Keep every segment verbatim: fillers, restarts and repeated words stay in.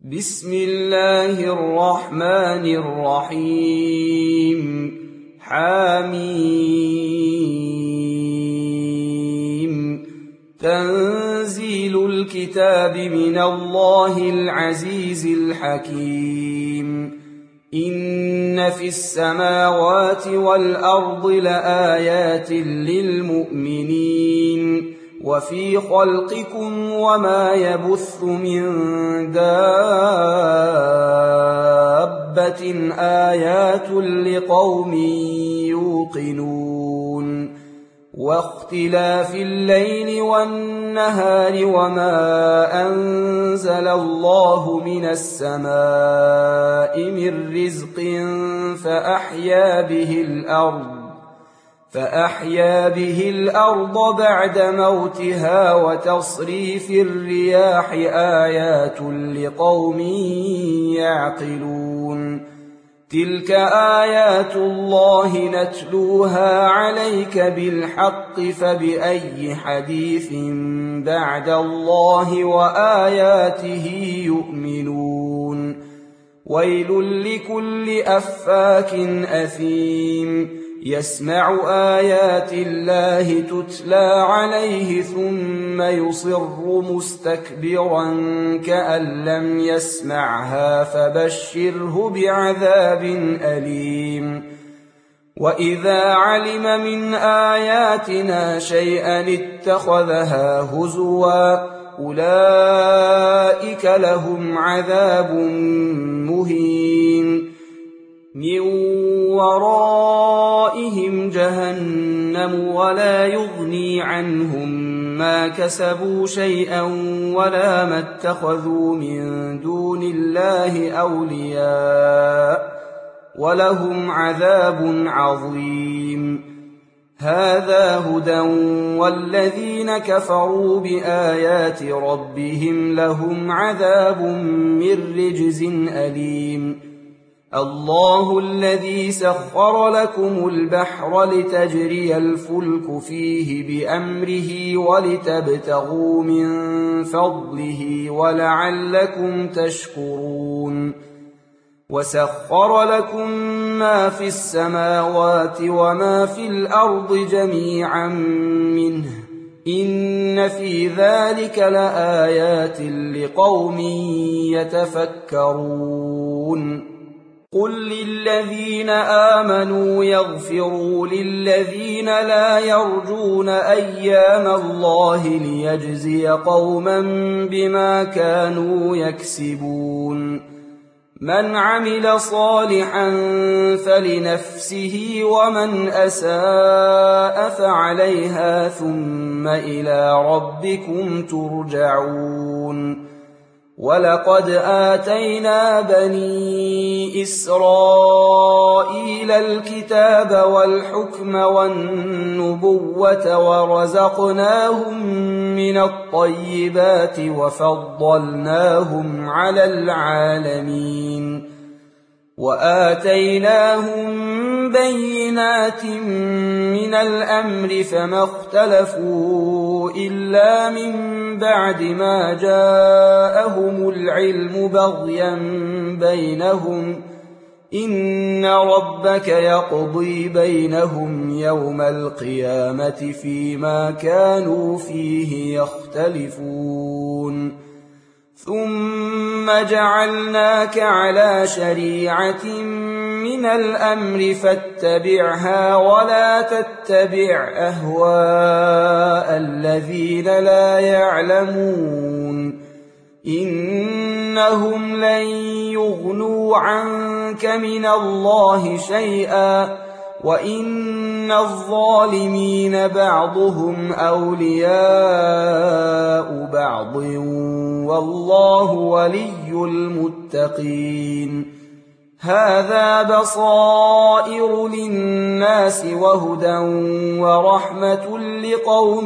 بسم الله الرحمن الرحيم حميم تنزيل الكتاب من الله العزيز الحكيم إن في السماوات والأرض لآيات للمؤمنين وفي خلقكم وما يبث من دابة آيات لقوم يوقنون واختلاف الليل والنهار وما أنزل الله من السماء من رزق فأحيا به الأرض فأحيا به الأرض بعد موتها وتصريف الرياح آيات لقوم يعقلون تلك آيات الله نتلوها عليك بالحق فبأي حديث بعد الله وآياته يؤمنون ويل لكل أفاك أثيم يسمع آيات الله تتلى عليه ثم يصر مستكبرا كأن لم يسمعها فبشره بعذاب أليم وإذا علم من آياتنا شيئا اتخذها هزوا أولئك لهم عذاب مهين من ورائهم جهنم ولا يغني عنهم ما كسبوا شيئا ولا ما اتخذوا من دون الله أولياء ولهم عذاب عظيم هذا هدى والذين كفروا بآيات ربهم لهم عذاب من رجز أليم الله الذي سخر لكم البحر لتجري الفلك فيه بأمره ولتبتغوا من فضله ولعلكم تشكرون وسخر لكم ما في السماوات وما في الأرض جميعا منه إن في ذلك لآيات لقوم يتفكرون قل للذين آمنوا يغفروا للذين لا يرجون أيام الله ليجزي قوما بما كانوا يكسبون من عمل صالحا فلنفسه ومن أساء فعليها ثم إلى ربكم ترجعون ولقد آتينا بني إسرائيل الكتاب والحكم والنبوة ورزقناهم من الطيبات وفضلناهم على العالمين وآتيناهم بينات من الأمر فما اختلفوا إلا من بعد ما جاءهم العلم بغيا بينهم إن ربك يقضي بينهم يوم القيامة فيما كانوا فيه يختلفون ثم جعلناك على شريعة من الأمر فاتبعها ولا تتبع أهواء الذين لا يعلمون إنهم لن يغنوا عنك من الله شيئا وإن الظالمين بعضهم أولياء بعض والله ولي المتقين هذا بصائر للناس وهدى ورحمة لقوم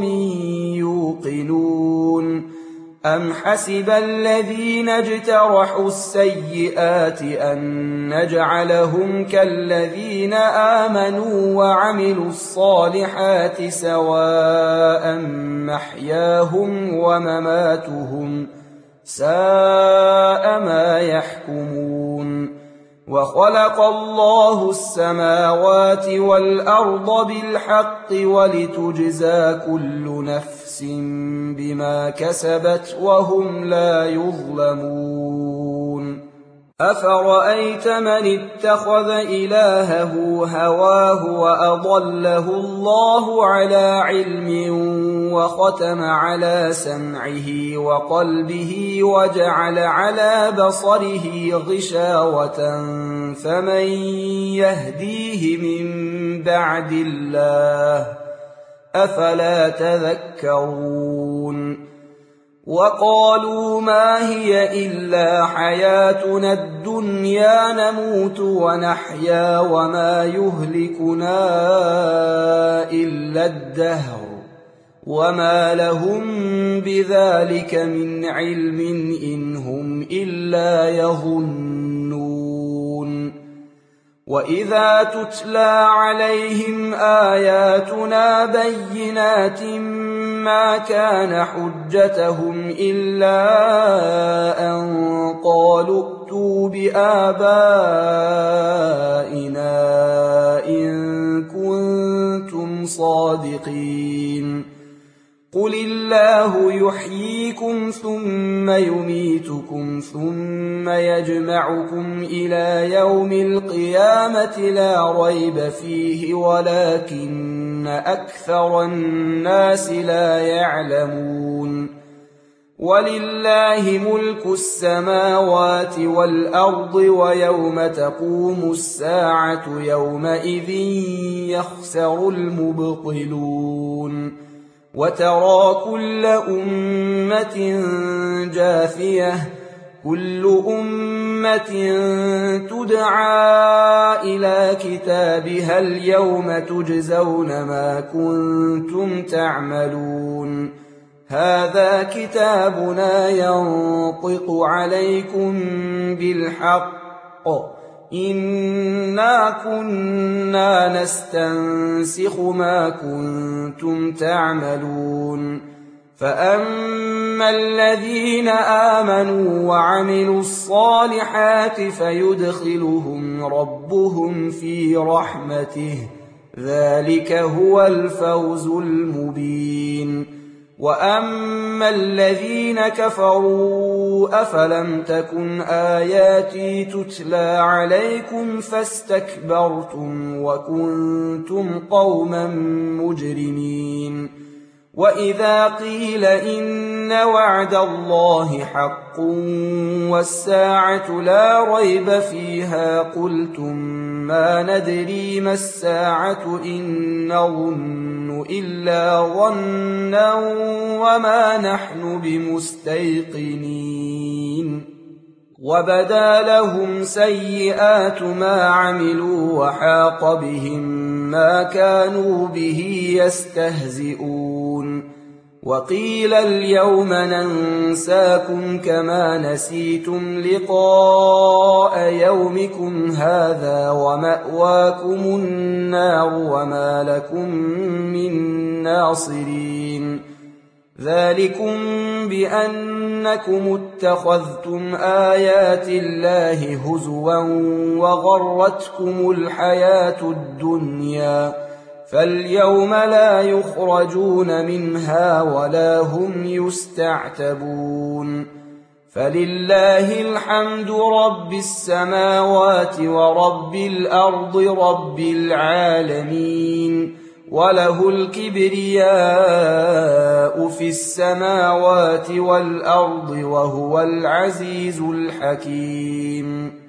يوقنون أم حسب الذين اجترحوا السيئات أن نجعلهم كالذين آمنوا وعملوا الصالحات سواء محياهم ومماتهم ساء ما يحكمون وخلق الله السماوات والأرض بالحق ولتجزى كل نفس بما كسبت وهم لا يظلمون أفرأيت من اتخذ إلهه هواه وأضله الله على علم وختم على سمعه وقلبه وجعل على بصره غشاوة فمن يهديه من بعد الله أفلا تذكرون وقالوا ما هي إلا حياتنا الدنيا نموت ونحيا وما يهلكنا إلا الدهر وما لهم بذلك من علم إن هم إلا يظنون وإذا تتلى عليهم آياتنا بينات ما كان حجتهم إلا أن قالوا ائتوا بآبائنا إن كنتم صادقين قل الله يحييكم ثم يميتكم ثم يجمعكم إلى يوم القيامة لا ريب فيه ولكن أكثر الناس لا يعلمون ولله ملك السماوات والأرض ويوم تقوم الساعة يومئذ يخسر المبطلون وترى كل أمة جاثية كل أمة تدعى إلى كتابها اليوم تجزون ما كنتم تعملون هذا كتابنا ينطق عليكم بالحق إنا كنا نستنسخ ما كنتم تعملون فأما الذين آمنوا وعملوا الصالحات فيدخلهم ربهم في رحمته ذلك هو الفوز المبين وأما الذين كفروا أفلم تكن آياتي تتلى عليكم فاستكبرتم وكنتم قوما مجرمين وإذا قيل إن وعد الله حق والساعة لا ريب فيها قلتم ما ندري ما الساعة إن نظن إلا ظنا وما نحن بمستيقنين وبدا لهم سيئات ما عملوا وحاق بهم ما كانوا به يستهزئون وقيل اليوم ننساكم كما نسيتم لقاء يومكم هذا ومأواكم النار وما لكم من ناصرين ذلكم بأنكم اتخذتم آيات الله هزوا وغرتكم الحياة الدنيا فاليوم لا يخرجون منها ولا هم يستعتبون فلله الحمد رب السماوات ورب الأرض رب العالمين وله الكبرياء في السماوات والأرض وهو العزيز الحكيم